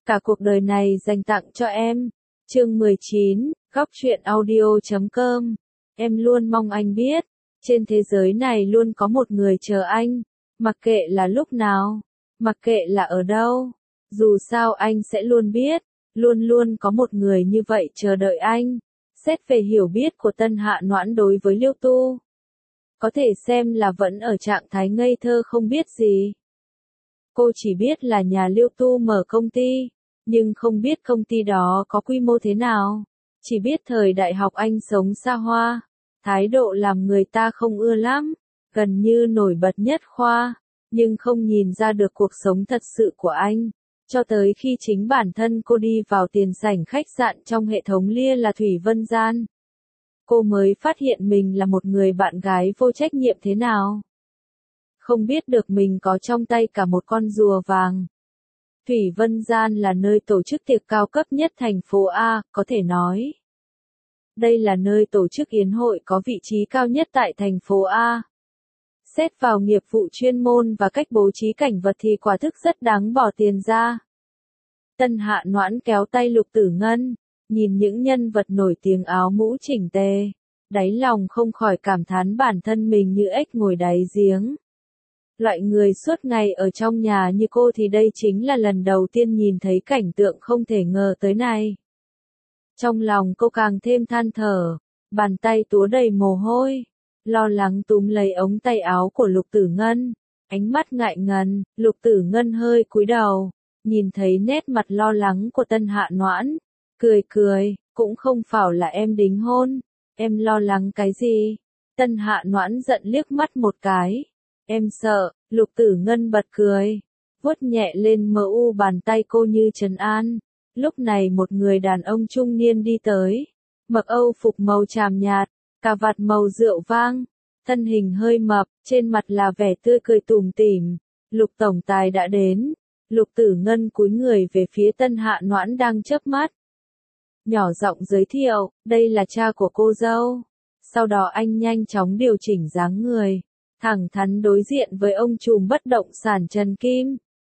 Cả cuộc đời này dành tặng cho em. Chương 19, Góc truyện audio.com. Em luôn mong anh biết, trên thế giới này luôn có một người chờ anh, mặc kệ là lúc nào, mặc kệ là ở đâu, dù sao anh sẽ luôn biết, luôn luôn có một người như vậy chờ đợi anh. Xét về hiểu biết của Tân Hạ Noãn đối với Liêu Tu, có thể xem là vẫn ở trạng thái ngây thơ không biết gì. Cô chỉ biết là nhà Liêu Tu mở công ty, nhưng không biết công ty đó có quy mô thế nào. Chỉ biết thời đại học anh sống xa hoa, thái độ làm người ta không ưa lắm, gần như nổi bật nhất khoa, nhưng không nhìn ra được cuộc sống thật sự của anh. Cho tới khi chính bản thân cô đi vào tiền sảnh khách sạn trong hệ thống Lia là Thủy Vân Gian, cô mới phát hiện mình là một người bạn gái vô trách nhiệm thế nào. Không biết được mình có trong tay cả một con rùa vàng. Thủy Vân Gian là nơi tổ chức tiệc cao cấp nhất thành phố A, có thể nói. Đây là nơi tổ chức yến hội có vị trí cao nhất tại thành phố A. Xét vào nghiệp vụ chuyên môn và cách bố trí cảnh vật thì quả thực rất đáng bỏ tiền ra. Tân Hạ Noãn kéo tay Lục Tử Ngân, nhìn những nhân vật nổi tiếng áo mũ chỉnh tề, đáy lòng không khỏi cảm thán bản thân mình như ếch ngồi đáy giếng. Loại người suốt ngày ở trong nhà như cô thì đây chính là lần đầu tiên nhìn thấy cảnh tượng không thể ngờ tới này. Trong lòng cô càng thêm than thở, bàn tay túa đầy mồ hôi, lo lắng túm lấy ống tay áo của Lục Tử Ngân, ánh mắt ngại ngần. Lục Tử Ngân hơi cúi đầu, nhìn thấy nét mặt lo lắng của Tân Hạ Noãn, cười cười, cũng không phải là em đính hôn, em lo lắng cái gì? Tân Hạ Noãn giận liếc mắt một cái. Em sợ. Lục Tử Ngân bật cười, vuốt nhẹ lên mờ u bàn tay cô như trấn an. Lúc này một người đàn ông trung niên đi tới, mặc âu phục màu tràm nhạt, cà vạt màu rượu vang, thân hình hơi mập, trên mặt là vẻ tươi cười tủm tỉm. Lục tổng tài đã đến. Lục Tử Ngân cúi người về phía Tân Hạ Noãn đang chớp mắt, nhỏ giọng giới thiệu, đây là cha của cô dâu. Sau đó anh nhanh chóng điều chỉnh dáng người, thẳng thắn đối diện với ông trùm bất động sản Trần Kim.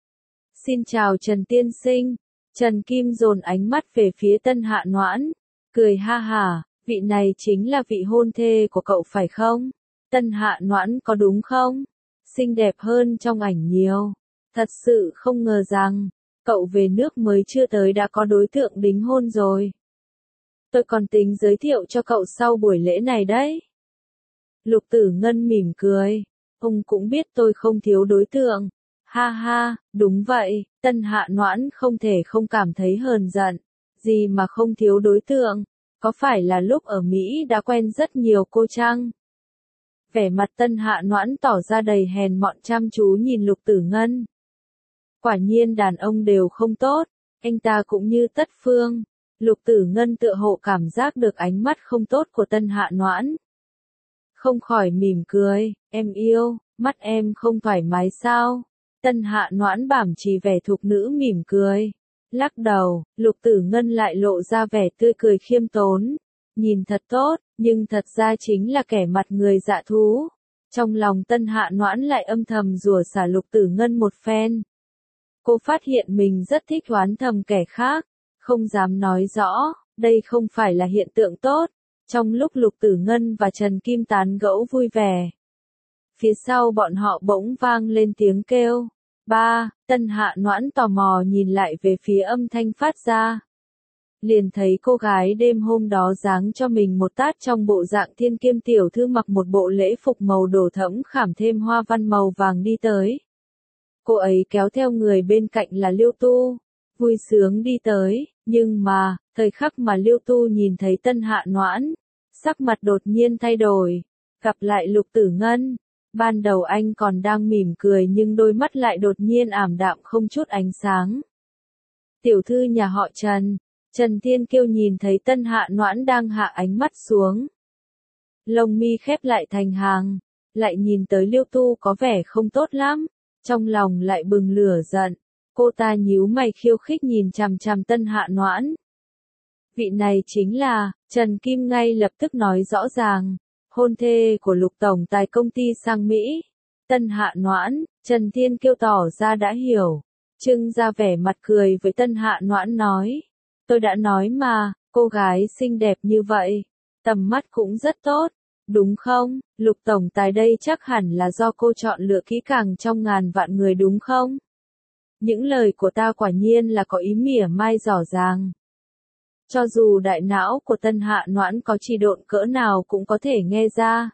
Xin chào Trần tiên sinh. Trần Kim dồn ánh mắt về phía Tân Hạ Noãn, cười ha hả, vị này chính là vị hôn thê của cậu phải không? Tân Hạ Noãn có đúng không? Xinh đẹp hơn trong ảnh nhiều. Thật sự không ngờ rằng, cậu về nước mới chưa tới đã có đối tượng đính hôn rồi. Tôi còn tính giới thiệu cho cậu sau buổi lễ này đấy. Lục Tử Ngân mỉm cười, ông cũng biết tôi không thiếu đối tượng. Ha ha, đúng vậy. Tân Hạ Noãn không thể không cảm thấy hờn giận. Gì mà không thiếu đối tượng, có phải là lúc ở Mỹ đã quen rất nhiều cô chăng? Vẻ mặt Tân Hạ Noãn tỏ ra đầy hèn mọn chăm chú nhìn Lục Tử Ngân. Quả nhiên đàn ông đều không tốt, anh ta cũng như Tất Phương. Lục Tử Ngân tựa hồ cảm giác được ánh mắt không tốt của Tân Hạ Noãn, không khỏi mỉm cười, em yêu, mắt em không thoải mái sao? Tân Hạ Noãn bảm chỉ vẻ thục nữ mỉm cười, lắc đầu. Lục Tử Ngân lại lộ ra vẻ tươi cười khiêm tốn, nhìn thật tốt, nhưng thật ra chính là kẻ mặt người dạ thú. Trong lòng Tân Hạ Noãn lại âm thầm rủa xả Lục Tử Ngân một phen. Cô phát hiện mình rất thích oán thầm kẻ khác, không dám nói rõ, đây không phải là hiện tượng tốt. Trong lúc Lục Tử Ngân và Trần Kim tán gẫu vui vẻ, phía sau bọn họ bỗng vang lên tiếng kêu. Ba. Tân Hạ Noãn tò mò nhìn lại về phía âm thanh phát ra, liền thấy cô gái đêm hôm đó giáng cho mình một tát trong bộ dạng thiên kiêm tiểu thư mặc một bộ lễ phục màu đỏ thẫm khảm thêm hoa văn màu vàng đi tới. Cô ấy kéo theo người bên cạnh là Liêu Tu, vui sướng đi tới, nhưng mà, thời khắc mà Liêu Tu nhìn thấy Tân Hạ Noãn, sắc mặt đột nhiên thay đổi, gặp lại Lục Tử Ngân. Ban đầu anh còn đang mỉm cười nhưng đôi mắt lại đột nhiên ảm đạm không chút ánh sáng. Tiểu thư nhà họ Trần. Trần Thiên Kiêu nhìn thấy Tân Hạ Noãn đang hạ ánh mắt xuống, lông mi khép lại thành hàng, lại nhìn tới Liêu Tu có vẻ không tốt lắm, trong lòng lại bừng lửa giận. Cô ta nhíu mày khiêu khích nhìn chằm chằm Tân Hạ Noãn. Vị này chính là, Trần Kim ngay lập tức nói rõ ràng, hôn thê của Lục tổng tài công ty sang Mỹ. Tân Hạ Noãn. Trần Thiên Kiêu tỏ ra đã hiểu, trưng ra vẻ mặt cười với Tân Hạ Noãn nói. Tôi đã nói mà, cô gái xinh đẹp như vậy, tầm mắt cũng rất tốt, đúng không? Lục tổng tài đây chắc hẳn là do cô chọn lựa kỹ càng trong ngàn vạn người đúng không? Những lời của ta quả nhiên là có ý mỉa mai rõ ràng. Cho dù đại não của Tân Hạ Noãn có trì độn cỡ nào cũng có thể nghe ra.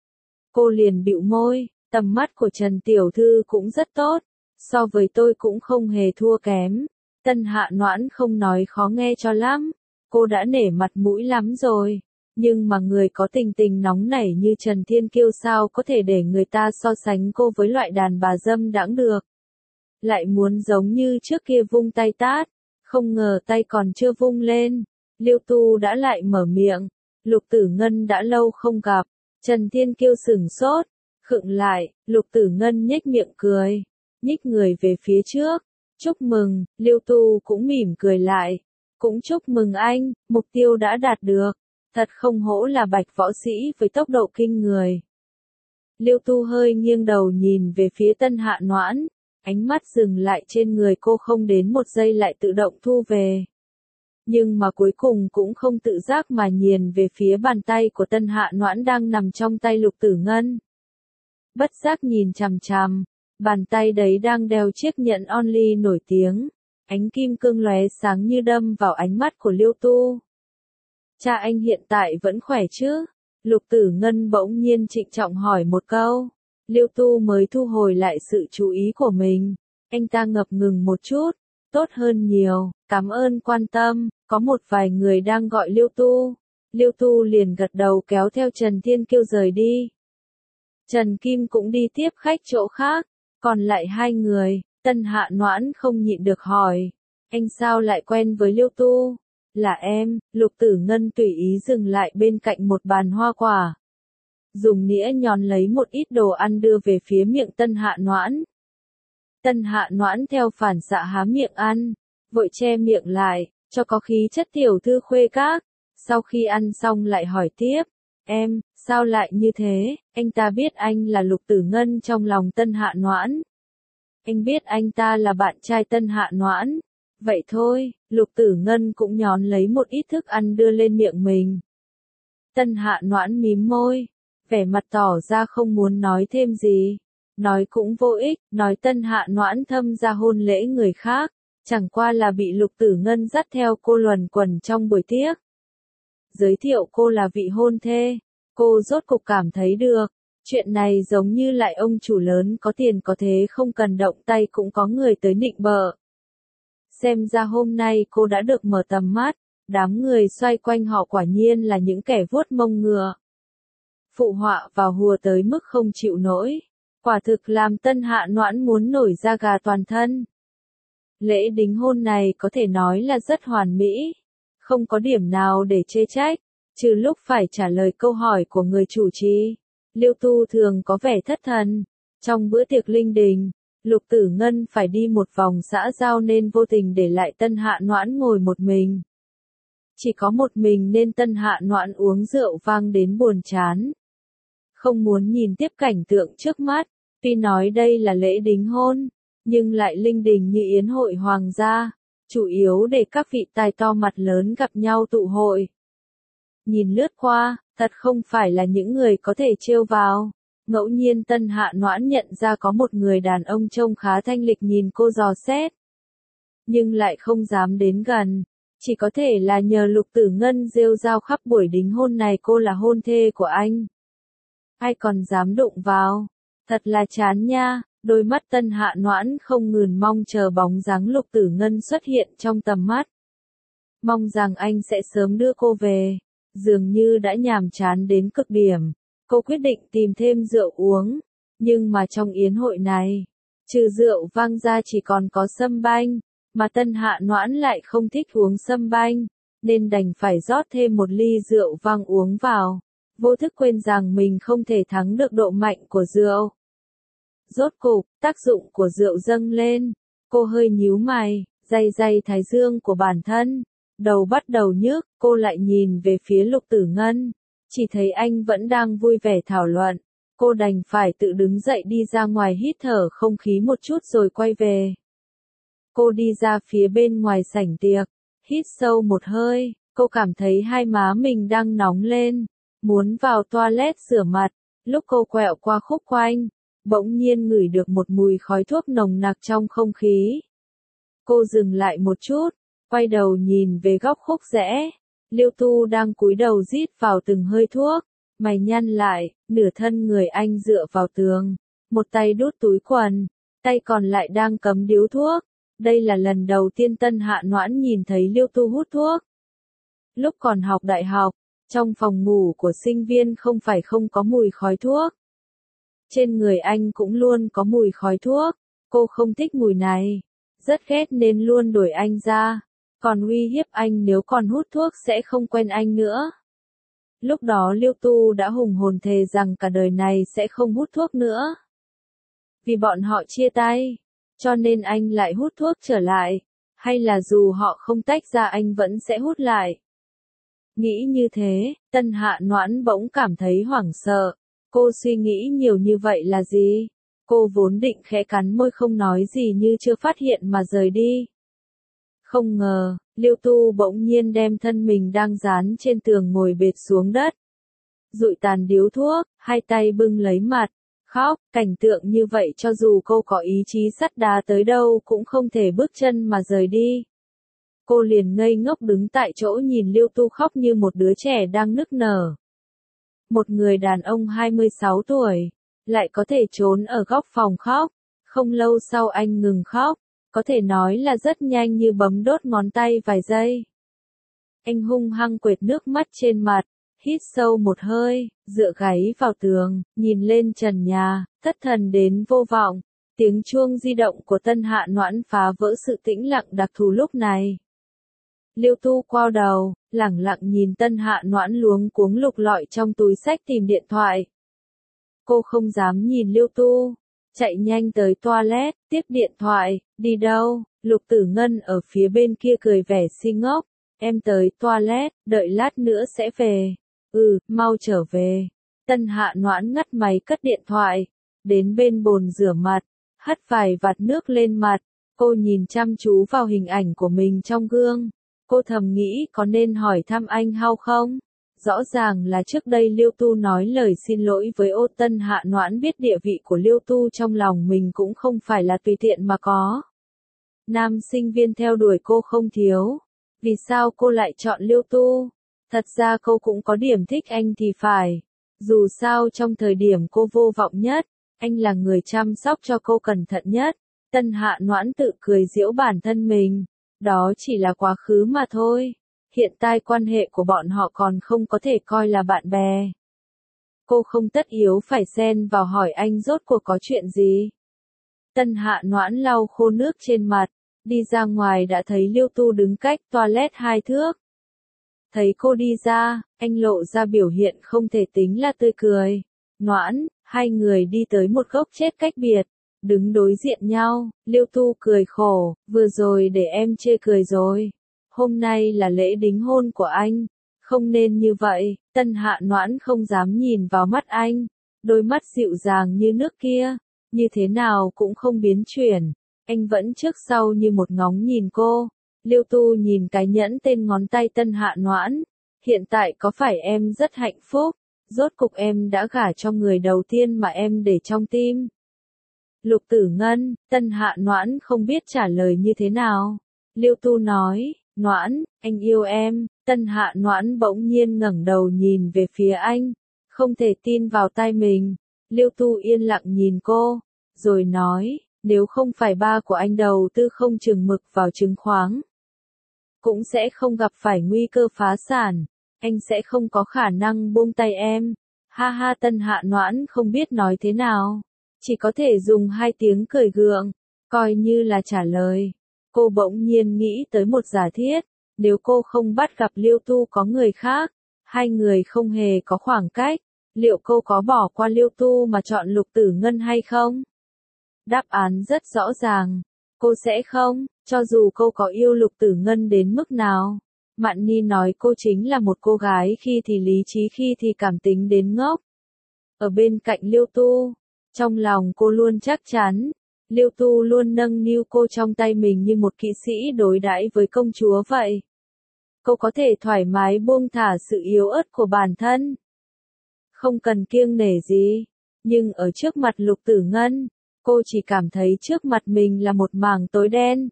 Cô liền bĩu môi, tầm mắt của Trần Tiểu Thư cũng rất tốt, so với tôi cũng không hề thua kém. Tân Hạ Noãn không nói khó nghe cho lắm, cô đã nể mặt mũi lắm rồi. Nhưng mà người có tình tình nóng nảy như Trần Thiên Kiêu sao có thể để người ta so sánh cô với loại đàn bà dâm đãng được. Lại muốn giống như trước kia vung tay tát, không ngờ tay còn chưa vung lên. Liêu Tu đã lại mở miệng, Lục Tử Ngân đã lâu không gặp. Trần Thiên Kiêu sửng sốt, khựng lại, Lục Tử Ngân nhếch miệng cười, nhích người về phía trước. Chúc mừng, Liêu Tu cũng mỉm cười lại. Cũng chúc mừng anh, mục tiêu đã đạt được. Thật không hổ là bạch võ sĩ với tốc độ kinh người. Liêu Tu hơi nghiêng đầu nhìn về phía Tân Hạ Noãn, ánh mắt dừng lại trên người cô không đến một giây lại tự động thu về. Nhưng mà cuối cùng cũng không tự giác mà nhìn về phía bàn tay của Tân Hạ Noãn đang nằm trong tay Lục Tử Ngân. Bất giác nhìn chằm chằm, bàn tay đấy đang đeo chiếc nhẫn Only nổi tiếng, ánh kim cương lóe sáng như đâm vào ánh mắt của Liêu Tu. Cha anh hiện tại vẫn khỏe chứ? Lục Tử Ngân bỗng nhiên trịnh trọng hỏi một câu. Liêu Tu mới thu hồi lại sự chú ý của mình. Anh ta ngập ngừng một chút. Tốt hơn nhiều, cảm ơn quan tâm, có một vài người đang gọi Liêu Tu. Liêu Tu liền gật đầu kéo theo Trần Thiên Kiêu rời đi. Trần Kim cũng đi tiếp khách chỗ khác, còn lại hai người, Tân Hạ Noãn không nhịn được hỏi. Anh sao lại quen với Liêu Tu? Là em, Lục Tử Ngân tùy ý dừng lại bên cạnh một bàn hoa quả. Dùng nĩa nhón lấy một ít đồ ăn đưa về phía miệng Tân Hạ Noãn. Tân Hạ Noãn theo phản xạ há miệng ăn, vội che miệng lại, cho có khí chất tiểu thư khuê các. Sau khi ăn xong lại hỏi tiếp, em, sao lại như thế? Anh ta biết anh là Lục Tử Ngân trong lòng Tân Hạ Noãn. Anh biết anh ta là bạn trai Tân Hạ Noãn. Vậy thôi, Lục Tử Ngân cũng nhón lấy một ít thức ăn đưa lên miệng mình. Tân Hạ Noãn mím môi, vẻ mặt tỏ ra không muốn nói thêm gì. Nói cũng vô ích, nói Tân Hạ Noãn thâm ra hôn lễ người khác, chẳng qua là bị Lục Tử Ngân dắt theo cô luẩn quẩn trong buổi tiệc. Giới thiệu cô là vị hôn thê, cô rốt cục cảm thấy được, chuyện này giống như lại ông chủ lớn có tiền có thế không cần động tay cũng có người tới nịnh bợ. Xem ra hôm nay cô đã được mở tầm mắt, đám người xoay quanh họ quả nhiên là những kẻ vuốt mông ngựa. Phụ họa vào hùa tới mức không chịu nổi, quả thực làm Tân Hạ Noãn muốn nổi da gà toàn thân. Lễ đính hôn này có thể nói là rất hoàn mỹ, không có điểm nào để chê trách, trừ lúc phải trả lời câu hỏi của người chủ trì. Liêu Tu thường có vẻ thất thần, trong bữa tiệc linh đình. Lục Tử Ngân phải đi một vòng xã giao nên vô tình để lại Tân Hạ Noãn ngồi một mình. Chỉ có một mình nên Tân Hạ Noãn uống rượu vang đến buồn chán. Không muốn nhìn tiếp cảnh tượng trước mắt, tuy nói đây là lễ đính hôn, nhưng lại linh đình như yến hội hoàng gia, chủ yếu để các vị tài to mặt lớn gặp nhau tụ hội. Nhìn lướt qua, thật không phải là những người có thể trêu vào. Ngẫu nhiên Tân Hạ Noãn nhận ra có một người đàn ông trông khá thanh lịch nhìn cô dò xét. Nhưng lại không dám đến gần, chỉ có thể là nhờ Lục Tử Ngân rêu rao khắp buổi đính hôn này cô là hôn thê của anh. Ai còn dám đụng vào, thật là chán nha, đôi mắt Tân Hạ Noãn không ngừng mong chờ bóng dáng Lục Tử Ngân xuất hiện trong tầm mắt. Mong rằng anh sẽ sớm đưa cô về, dường như đã nhàm chán đến cực điểm. Cô quyết định tìm thêm rượu uống, nhưng mà trong yến hội này, trừ rượu vang ra chỉ còn có sâm banh, mà Tân Hạ Noãn lại không thích uống sâm banh, nên đành phải rót thêm một ly rượu vang uống vào, vô thức quên rằng mình không thể thắng được độ mạnh của rượu. Rốt cục, tác dụng của rượu dâng lên, cô hơi nhíu mày, day day thái dương của bản thân, đầu bắt đầu nhức, cô lại nhìn về phía Lục Tử Ngân. Chỉ thấy anh vẫn đang vui vẻ thảo luận, cô đành phải tự đứng dậy đi ra ngoài hít thở không khí một chút rồi quay về. Cô đi ra phía bên ngoài sảnh tiệc, hít sâu một hơi, cô cảm thấy hai má mình đang nóng lên, muốn vào toilet rửa mặt. Lúc cô quẹo qua khúc quanh, bỗng nhiên ngửi được một mùi khói thuốc nồng nặc trong không khí. Cô dừng lại một chút, quay đầu nhìn về góc khúc rẽ. Liêu Tu đang cúi đầu rít vào từng hơi thuốc, mày nhăn lại, nửa thân người anh dựa vào tường, một tay đút túi quần, tay còn lại đang cắm điếu thuốc. Đây là lần đầu tiên Tân Hạ Noãn nhìn thấy Liêu Tu hút thuốc. Lúc còn học đại học, trong phòng ngủ của sinh viên không phải không có mùi khói thuốc. Trên người anh cũng luôn có mùi khói thuốc, cô không thích mùi này, rất ghét nên luôn đuổi anh ra, còn uy hiếp anh nếu còn hút thuốc sẽ không quen anh nữa. Lúc đó Liêu Tu đã hùng hồn thề rằng cả đời này sẽ không hút thuốc nữa. Vì bọn họ chia tay, cho nên anh lại hút thuốc trở lại, hay là dù họ không tách ra anh vẫn sẽ hút lại. Nghĩ như thế, Tân Hạ Noãn bỗng cảm thấy hoảng sợ. Cô suy nghĩ nhiều như vậy là gì? Cô vốn định khẽ cắn môi không nói gì như chưa phát hiện mà rời đi. Không ngờ, Liêu Tu bỗng nhiên đem thân mình đang dán trên tường ngồi bệt xuống đất. Dụi tàn điếu thuốc, hai tay bưng lấy mặt, khóc, cảnh tượng như vậy cho dù cô có ý chí sắt đá tới đâu cũng không thể bước chân mà rời đi. Cô liền ngây ngốc đứng tại chỗ nhìn Liêu Tu khóc như một đứa trẻ đang nức nở. Một người đàn ông 26 tuổi, lại có thể trốn ở góc phòng khóc. Không lâu sau anh ngừng khóc, có thể nói là rất nhanh như bấm đốt ngón tay vài giây. Anh hung hăng quệt nước mắt trên mặt, hít sâu một hơi, dựa gáy vào tường, nhìn lên trần nhà, thất thần đến vô vọng. Tiếng chuông di động của Tân Hạ Noãn phá vỡ sự tĩnh lặng đặc thù lúc này. Liêu Tu quay đầu, lẳng lặng nhìn Tân Hạ Noãn luống cuống lục lọi trong túi xách tìm điện thoại. Cô không dám nhìn Liêu Tu, chạy nhanh tới toilet, tiếp điện thoại, đi đâu? Lục Tử Ngân ở phía bên kia cười vẻ si ngốc, em tới toilet, đợi lát nữa sẽ về. Mau trở về. Tân Hạ Noãn ngắt máy cất điện thoại, đến bên bồn rửa mặt, hất vài vạt nước lên mặt, cô nhìn chăm chú vào hình ảnh của mình trong gương. Cô thầm nghĩ có nên hỏi thăm anh Hao không? Rõ ràng là trước đây Liêu Tu nói lời xin lỗi với ô. Tân Hạ Noãn biết địa vị của Liêu Tu trong lòng mình cũng không phải là tùy tiện mà có. Nam sinh viên theo đuổi cô không thiếu. Vì sao cô lại chọn Liêu Tu? Thật ra cô cũng có điểm thích anh thì phải. Dù sao trong thời điểm cô vô vọng nhất, anh là người chăm sóc cho cô cẩn thận nhất. Tân Hạ Noãn tự cười giễu bản thân mình. Đó chỉ là quá khứ mà thôi. Hiện tại quan hệ của bọn họ còn không có thể coi là bạn bè. Cô không tất yếu phải xen vào hỏi anh rốt cuộc có chuyện gì. Tân Hạ Noãn lau khô nước trên mặt, đi ra ngoài đã thấy Liêu Tu đứng cách toilet 2 thước. Thấy cô đi ra, anh lộ ra biểu hiện không thể tính là tươi cười. Noãn, hai người đi tới một góc chết cách biệt, đứng đối diện nhau. Liêu Tu cười khổ, vừa rồi để em chê cười rồi. Hôm nay là lễ đính hôn của anh, không nên như vậy. Tân Hạ Noãn không dám nhìn vào mắt anh, đôi mắt dịu dàng như nước kia, như thế nào cũng không biến chuyển. Anh vẫn trước sau như một ngóng nhìn cô. Liêu Tu nhìn cái nhẫn tên ngón tay Tân Hạ Noãn. Hiện tại có phải em rất hạnh phúc? Rốt cục em đã gả cho người đầu tiên mà em để trong tim. Lục Tử Ngân, Tân Hạ Noãn không biết trả lời như thế nào. Liêu Tu nói, Noãn, anh yêu em. Tân Hạ Noãn bỗng nhiên ngẩng đầu nhìn về phía anh, không thể tin vào tai mình. Liêu Tu yên lặng nhìn cô, rồi nói, nếu không phải ba của anh đầu tư không chừng mực vào chứng khoán, cũng sẽ không gặp phải nguy cơ phá sản, anh sẽ không có khả năng buông tay em. Ha ha. Tân Hạ Noãn không biết nói thế nào, chỉ có thể dùng 2 tiếng cười gượng, coi như là trả lời. Cô bỗng nhiên nghĩ tới một giả thiết, nếu cô không bắt gặp Liêu Tu có người khác, hai người không hề có khoảng cách, liệu cô có bỏ qua Liêu Tu mà chọn Lục Tử Ngân hay không? Đáp án rất rõ ràng, cô sẽ không, cho dù cô có yêu Lục Tử Ngân đến mức nào. Mạn Ni nói cô chính là một cô gái khi thì lý trí khi thì cảm tính đến ngốc. Ở bên cạnh Liêu Tu, trong lòng cô luôn chắc chắn, Liêu Tu luôn nâng niu cô trong tay mình như một kỵ sĩ đối đãi với công chúa vậy. Cô có thể thoải mái buông thả sự yếu ớt của bản thân. Không cần kiêng nể gì. Nhưng ở trước mặt Lục Tử Ngân, cô chỉ cảm thấy trước mặt mình là một mảng tối đen.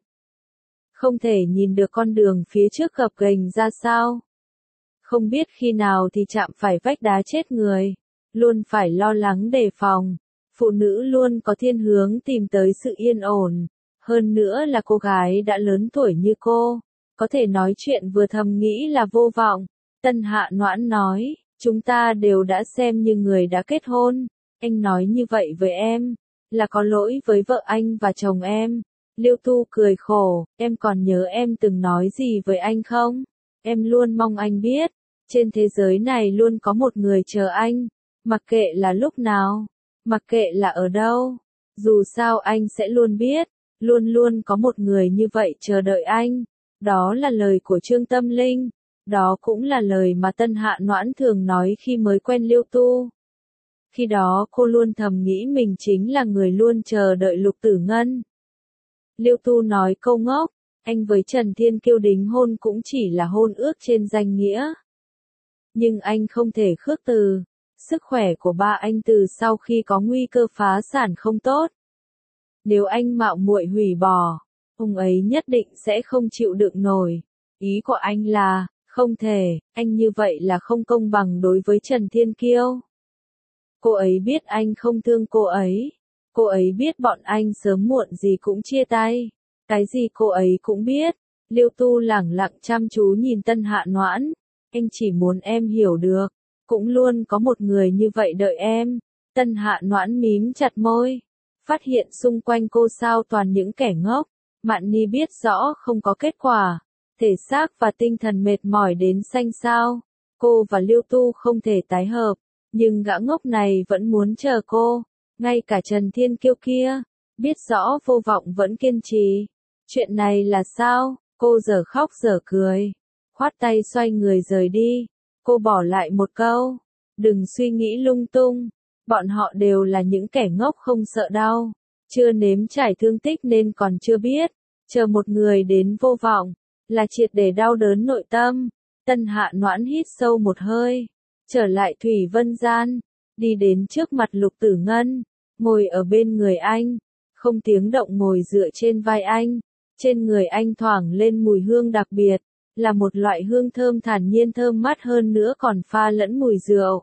Không thể nhìn được con đường phía trước gập ghềnh ra sao. Không biết khi nào thì chạm phải vách đá chết người. Luôn phải lo lắng đề phòng. Phụ nữ luôn có thiên hướng tìm tới sự yên ổn. Hơn nữa là cô gái đã lớn tuổi như cô. Có thể nói chuyện vừa thầm nghĩ là vô vọng. Tân Hạ Noãn nói, chúng ta đều đã xem như người đã kết hôn. Anh nói như vậy với em, là có lỗi với vợ anh và chồng em. Liêu Tu cười khổ, em còn nhớ em từng nói gì với anh không? Em luôn mong anh biết, trên thế giới này luôn có một người chờ anh, mặc kệ là lúc nào, mặc kệ là ở đâu. Dù sao anh sẽ luôn biết, luôn luôn có một người như vậy chờ đợi anh. Đó là lời của Trương Tâm Linh, đó cũng là lời mà Tân Hạ Noãn thường nói khi mới quen Liêu Tu. Khi đó cô luôn thầm nghĩ mình chính là người luôn chờ đợi Lục Tử Ngân. Liêu Tu nói câu ngốc, anh với Trần Thiên Kiêu đính hôn cũng chỉ là hôn ước trên danh nghĩa. Nhưng anh không thể khước từ, sức khỏe của ba anh từ sau khi có nguy cơ phá sản không tốt. Nếu anh mạo muội hủy bỏ, ông ấy nhất định sẽ không chịu đựng nổi. Ý của anh là, không thể, anh như vậy là không công bằng đối với Trần Thiên Kiêu. Cô ấy biết anh không thương cô ấy. Cô ấy biết bọn anh sớm muộn gì cũng chia tay. Cái gì cô ấy cũng biết. Liêu Tu lẳng lặng chăm chú nhìn Tân Hạ Noãn. Anh chỉ muốn em hiểu được. Cũng luôn có một người như vậy đợi em. Tân Hạ Noãn mím chặt môi. Phát hiện xung quanh cô sao toàn những kẻ ngốc. Mạn Ni biết rõ không có kết quả. Thể xác và tinh thần mệt mỏi đến xanh xao. Cô và Liêu Tu không thể tái hợp. Nhưng gã ngốc này vẫn muốn chờ cô. Ngay cả Trần Thiên Kiêu kia, biết rõ vô vọng vẫn kiên trì. Chuyện này là sao? Cô giờ khóc giờ cười. Khoát tay xoay người rời đi. Cô bỏ lại một câu. Đừng suy nghĩ lung tung. Bọn họ đều là những kẻ ngốc không sợ đau. Chưa nếm trải thương tích nên còn chưa biết. Chờ một người đến vô vọng, là triệt để đau đớn nội tâm. Tân Hạ Noãn hít sâu một hơi. Trở lại Thủy Vân Gian. Đi đến trước mặt Lục Tử Ngân. Ngồi ở bên người anh. Không tiếng động ngồi dựa trên vai anh. Trên người anh thoảng lên mùi hương đặc biệt. Là một loại hương thơm thản nhiên thơm mát hơn nữa còn pha lẫn mùi rượu.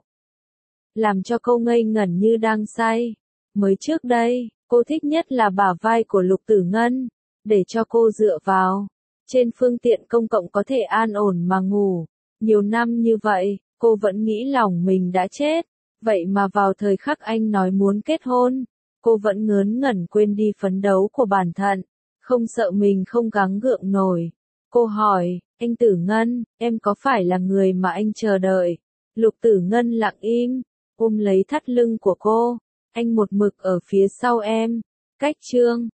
Làm cho cô ngây ngẩn như đang say. Mới trước đây, cô thích nhất là bả vai của Lục Tử Ngân. Để cho cô dựa vào. Trên phương tiện công cộng có thể an ổn mà ngủ. Nhiều năm như vậy, cô vẫn nghĩ lòng mình đã chết. Vậy mà vào thời khắc anh nói muốn kết hôn, cô vẫn ngớn ngẩn quên đi phấn đấu của bản thân. Không sợ mình không gắng gượng nổi. Cô hỏi, anh Tử Ngân, em có phải là người mà anh chờ đợi? Lục Tử Ngân lặng im, ôm lấy thắt lưng của cô. Anh một mực ở phía sau em. Cách chương